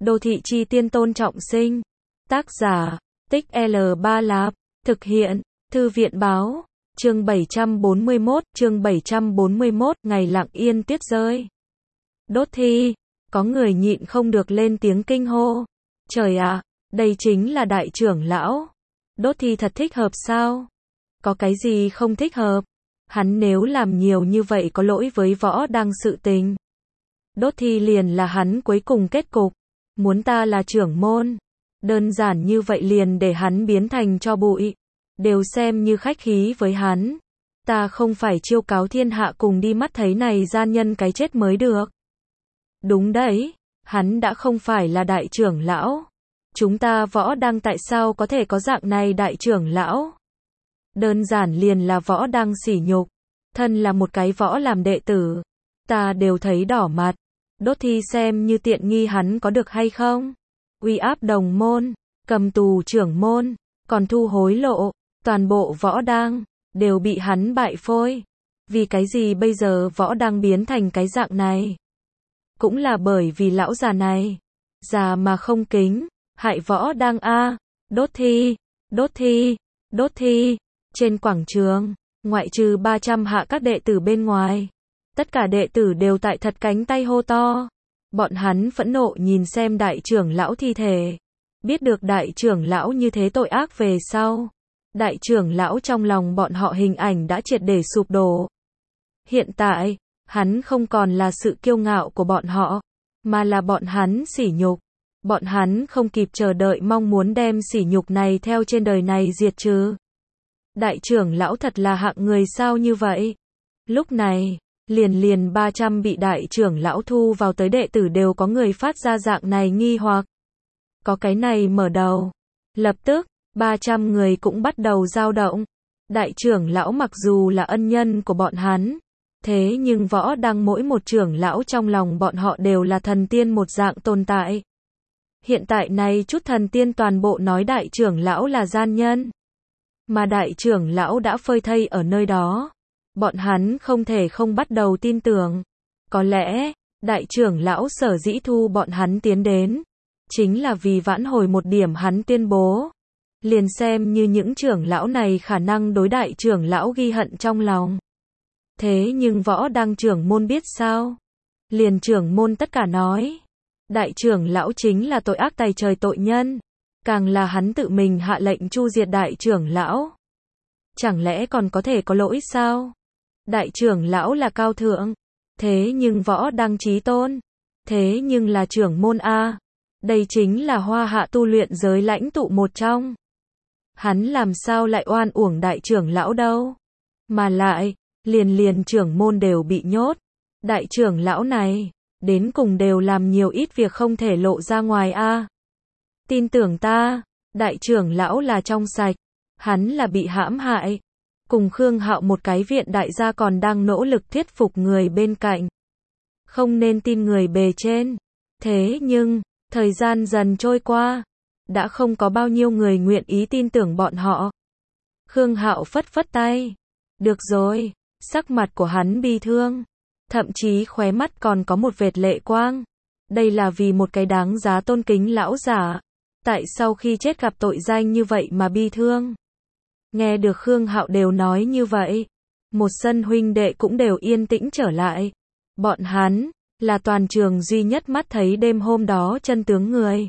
Đô thị chi tiên Tôn Trọng Sinh. Tác giả, Tích L3 Lạp. Thực hiện, Thư viện báo. Chương 741, ngày lặng yên tuyết rơi. Đốt thi, có người nhịn không được lên tiếng kinh hô. Trời ạ, đây chính là đại trưởng lão. Đốt thi thật thích hợp sao? Có cái gì không thích hợp? Hắn nếu làm nhiều như vậy có lỗi với Võ Đăng sự tình. Đốt thi liền là hắn cuối cùng kết cục. Muốn ta là trưởng môn. Đơn giản như vậy liền để hắn biến thành tro bụi. Đều xem như khách khí với hắn. Ta không phải chiêu cáo thiên hạ cùng đi mắt thấy này gian nhân cái chết mới được. Đúng đấy, hắn đã không phải là đại trưởng lão. Chúng ta Võ Đăng tại sao có thể có dạng này đại trưởng lão? Đơn giản liền là Võ Đăng sỉ nhục. Thân là một cái võ làm đệ tử. Ta đều thấy đỏ mặt. Đốt thi xem như tiện nghi hắn có được hay không? Uy áp đồng môn, cầm tù trưởng môn, còn thu hối lộ, toàn bộ Võ Đăng đều bị hắn bại phôi. Vì cái gì bây giờ Võ Đăng biến thành cái dạng này? Cũng là bởi vì lão già này, già mà không kính, hại Võ Đăng a. Đốt thi, đốt thi, đốt thi. Trên quảng trường, ngoại trừ 300 hạ các đệ tử bên ngoài, tất cả đệ tử đều tại thật cánh tay hô to. Bọn hắn phẫn nộ nhìn xem đại trưởng lão thi thể. Biết được đại trưởng lão như thế tội ác về sau. Đại trưởng lão trong lòng bọn họ hình ảnh đã triệt để sụp đổ. Hiện tại, hắn không còn là sự kiêu ngạo của bọn họ, mà là bọn hắn sỉ nhục. Bọn hắn không kịp chờ đợi mong muốn đem sỉ nhục này theo trên đời này diệt trừ. Đại trưởng lão thật là hạng người sao như vậy? Lúc này, liền 300 bị đại trưởng lão thu vào tới đệ tử đều có người phát ra dạng này nghi hoặc. Có cái này mở đầu. Lập tức, 300 người cũng bắt đầu dao động. Đại trưởng lão mặc dù là ân nhân của bọn hắn, thế nhưng Võ Đăng mỗi một trưởng lão trong lòng bọn họ đều là thần tiên một dạng tồn tại. Hiện tại này chút thần tiên toàn bộ nói đại trưởng lão là gian nhân. Mà đại trưởng lão đã phơi thây ở nơi đó. Bọn hắn không thể không bắt đầu tin tưởng. Có lẽ, đại trưởng lão sở dĩ thu bọn hắn tiến đến, chính là vì vãn hồi một điểm hắn tuyên bố. Liền xem như những trưởng lão này khả năng đối đại trưởng lão ghi hận trong lòng. Thế nhưng Võ Đăng trưởng môn biết sao? Liền trưởng môn tất cả nói. Đại trưởng lão chính là tội ác tày trời tội nhân. Càng là hắn tự mình hạ lệnh chu diệt đại trưởng lão. Chẳng lẽ còn có thể có lỗi sao? Đại trưởng lão là cao thượng. Thế nhưng Võ Đăng chí tôn. Thế nhưng là trưởng môn A. Đây chính là hoa hạ tu luyện giới lãnh tụ một trong. Hắn làm sao lại oan uổng đại trưởng lão đâu? Mà lại, liền trưởng môn đều bị nhốt. Đại trưởng lão này, đến cùng đều làm nhiều ít việc không thể lộ ra ngoài A. Tin tưởng ta, đại trưởng lão là trong sạch. Hắn là bị hãm hại. Cùng Khương Hạo một cái viện đại gia còn đang nỗ lực thuyết phục người bên cạnh. Không nên tin người bề trên. Thế nhưng, thời gian dần trôi qua, đã không có bao nhiêu người nguyện ý tin tưởng bọn họ. Khương Hạo phất phất tay. Được rồi, sắc mặt của hắn bi thương. Thậm chí khóe mắt còn có một vệt lệ quang. Đây là vì một cái đáng giá tôn kính lão giả. Tại sau khi chết gặp tội danh như vậy mà bi thương. Nghe được Khương Hạo đều nói như vậy. Một sân huynh đệ cũng đều yên tĩnh trở lại. Bọn hắn, là toàn trường duy nhất mắt thấy đêm hôm đó chân tướng người.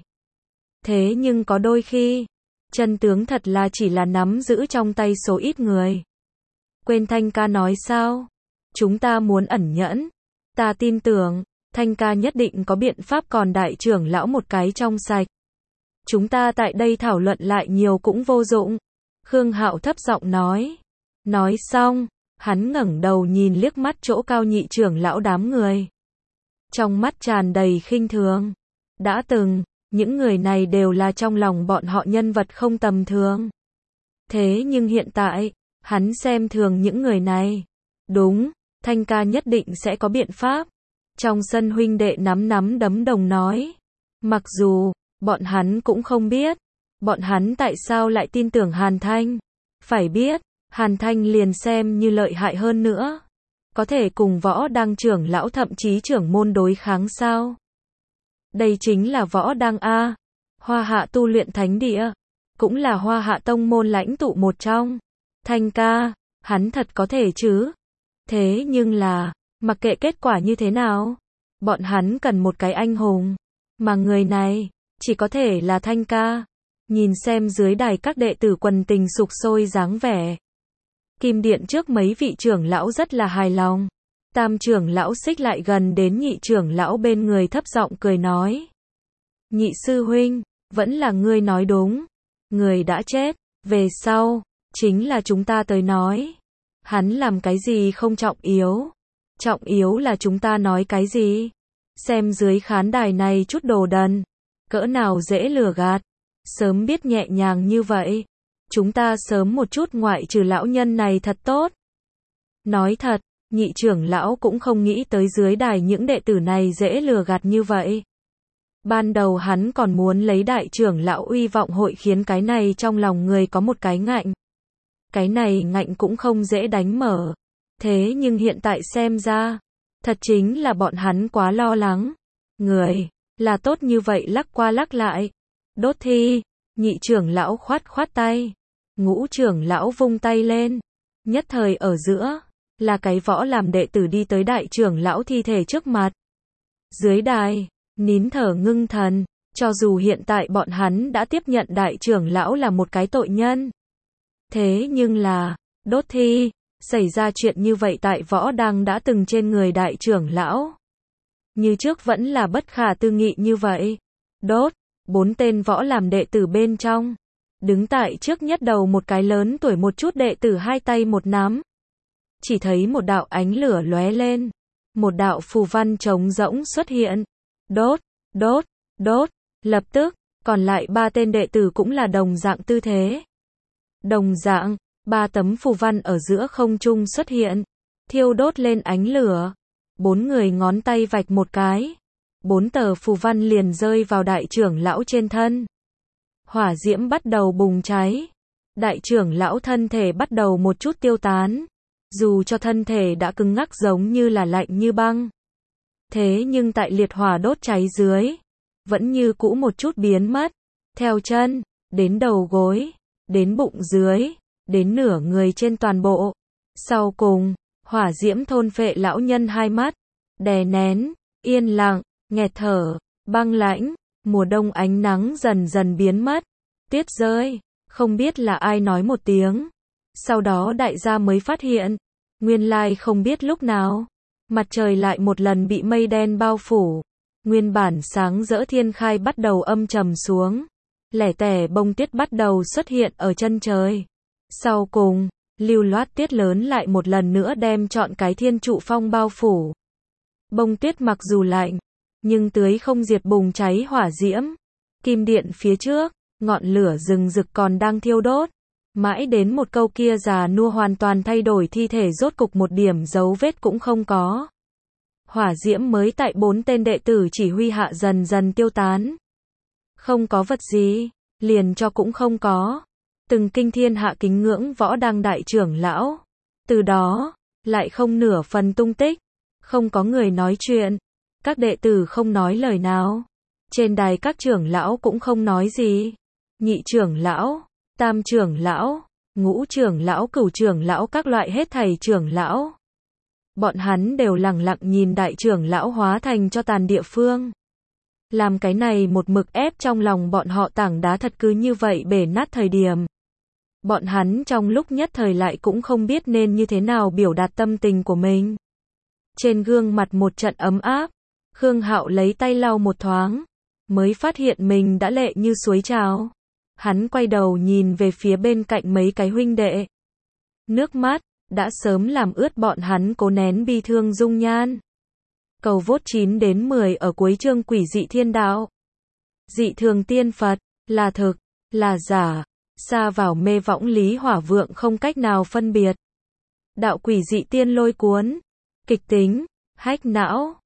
Thế nhưng có đôi khi, chân tướng thật là chỉ là nắm giữ trong tay số ít người. Quên Thanh ca nói sao? Chúng ta muốn ẩn nhẫn. Ta tin tưởng, Thanh ca nhất định có biện pháp còn đại trưởng lão một cái trong sạch. Chúng ta tại đây thảo luận lại nhiều cũng vô dụng. Khương Hạo thấp giọng nói. Nói xong, hắn ngẩng đầu nhìn liếc mắt chỗ cao nhị trưởng lão đám người. Trong mắt tràn đầy khinh thường. Đã từng, những người này đều là trong lòng bọn họ nhân vật không tầm thường. Thế nhưng hiện tại, hắn xem thường những người này. Đúng, Thanh ca nhất định sẽ có biện pháp. Trong sân huynh đệ nắm đấm đồng nói. Mặc dù, bọn hắn cũng không biết. Bọn hắn tại sao lại tin tưởng Hàn Thanh? Phải biết, Hàn Thanh liền xem như lợi hại hơn nữa. Có thể cùng Võ Đăng trưởng lão thậm chí trưởng môn đối kháng sao? Đây chính là Võ Đăng a. Hoa Hạ tu luyện thánh địa, cũng là Hoa Hạ tông môn lãnh tụ một trong. Thanh ca, hắn thật có thể chứ? Thế nhưng là, mặc kệ kết quả như thế nào, bọn hắn cần một cái anh hùng, mà người này chỉ có thể là Thanh ca. Nhìn xem dưới đài các đệ tử quần tình sục sôi dáng vẻ, Kim Điện trước mấy vị trưởng lão rất là hài lòng. Tam trưởng lão xích lại gần đến nhị trưởng lão bên người thấp giọng cười nói: Nhị sư huynh, vẫn là ngươi nói đúng. Người đã chết, về sau, chính là chúng ta tới nói. Hắn làm cái gì không trọng yếu. Trọng yếu là chúng ta nói cái gì. Xem dưới khán đài này chút đồ đần, cỡ nào dễ lừa gạt. Sớm biết nhẹ nhàng như vậy, chúng ta sớm một chút ngoại trừ lão nhân này thật tốt. Nói thật, nhị trưởng lão cũng không nghĩ tới dưới đài những đệ tử này dễ lừa gạt như vậy. Ban đầu hắn còn muốn lấy đại trưởng lão uy vọng hội khiến cái này trong lòng người có một cái ngạnh. Cái này ngạnh cũng không dễ đánh mở. Thế nhưng hiện tại xem ra, thật chính là bọn hắn quá lo lắng. Người, là tốt như vậy lắc qua lắc lại. Đốt thi, nhị trưởng lão khoát khoát tay. Ngũ trưởng lão vung tay lên. Nhất thời ở giữa, là cái Võ làm đệ tử đi tới đại trưởng lão thi thể trước mặt. Dưới đài, nín thở ngưng thần, cho dù hiện tại bọn hắn đã tiếp nhận đại trưởng lão là một cái tội nhân. Thế nhưng là, đốt thi, xảy ra chuyện như vậy tại Võ Đăng đã từng trên người đại trưởng lão. Như trước vẫn là bất khả tư nghị như vậy. Đốt, 4 tên Võ làm đệ tử bên trong. Đứng tại trước nhất đầu một cái lớn tuổi một chút đệ tử hai tay một nắm. Chỉ thấy một đạo ánh lửa lóe lên. Một đạo phù văn trống rỗng xuất hiện. Đốt, đốt, đốt. Lập tức, còn lại 3 tên đệ tử cũng là đồng dạng tư thế. Đồng dạng, 3 tấm phù văn ở giữa không trung xuất hiện. Thiêu đốt lên ánh lửa. 4 người ngón tay vạch một cái. 4 tờ phù văn liền rơi vào đại trưởng lão trên thân. Hỏa diễm bắt đầu bùng cháy. Đại trưởng lão thân thể bắt đầu một chút tiêu tán. Dù cho thân thể đã cứng ngắc giống như là lạnh như băng. Thế nhưng tại liệt hỏa đốt cháy dưới, vẫn như cũ một chút biến mất. Theo chân, đến đầu gối, đến bụng dưới, đến nửa người trên toàn bộ. Sau cùng, hỏa diễm thôn phệ lão nhân hai mắt. Đè nén, yên lặng, nghẹt thở, băng lãnh. Mùa đông ánh nắng dần dần biến mất. Tuyết rơi, không biết là ai nói một tiếng. Sau đó đại gia mới phát hiện, nguyên lai không biết lúc nào, mặt trời lại một lần bị mây đen bao phủ. Nguyên bản sáng rỡ thiên khai bắt đầu âm trầm xuống. Lẻ tẻ bông tuyết bắt đầu xuất hiện ở chân trời. Sau cùng, lưu loát tuyết lớn lại một lần nữa đem trọn cái thiên trụ phong bao phủ. Bông tuyết mặc dù lạnh, nhưng tưới không diệt bùng cháy hỏa diễm. Kim điện phía trước, ngọn lửa rừng rực còn đang thiêu đốt. Mãi đến một câu kia già nua hoàn toàn thay đổi thi thể rốt cục một điểm dấu vết cũng không có. Hỏa diễm mới tại 4 tên đệ tử chỉ huy hạ dần dần tiêu tán. Không có vật gì, liền cho cũng không có. Từng kinh thiên hạ kính ngưỡng Võ Đăng đại trưởng lão. Từ đó, lại không nửa phần tung tích. Không có người nói chuyện. Các đệ tử không nói lời nào. Trên đài các trưởng lão cũng không nói gì. Nhị trưởng lão, tam trưởng lão, ngũ trưởng lão, cửu trưởng lão, các loại hết thảy trưởng lão. Bọn hắn đều lặng lặng nhìn đại trưởng lão hóa thành cho tàn địa phương. Làm cái này một mực ép trong lòng bọn họ tảng đá thật cứ như vậy bể nát thời điểm. Bọn hắn trong lúc nhất thời lại cũng không biết nên như thế nào biểu đạt tâm tình của mình. Trên gương mặt một trận ấm áp, Khương Hạo lấy tay lau một thoáng, mới phát hiện mình đã lệ như suối trào. Hắn quay đầu nhìn về phía bên cạnh mấy cái huynh đệ. Nước mắt đã sớm làm ướt bọn hắn cố nén bi thương dung nhan. Cầu vốt 9 đến 10 ở cuối chương Quỷ dị thiên đạo. Dị thường tiên Phật, là thực, là giả, xa vào mê võng lý hỏa vượng không cách nào phân biệt. Đạo quỷ dị tiên lôi cuốn, kịch tính, hách não.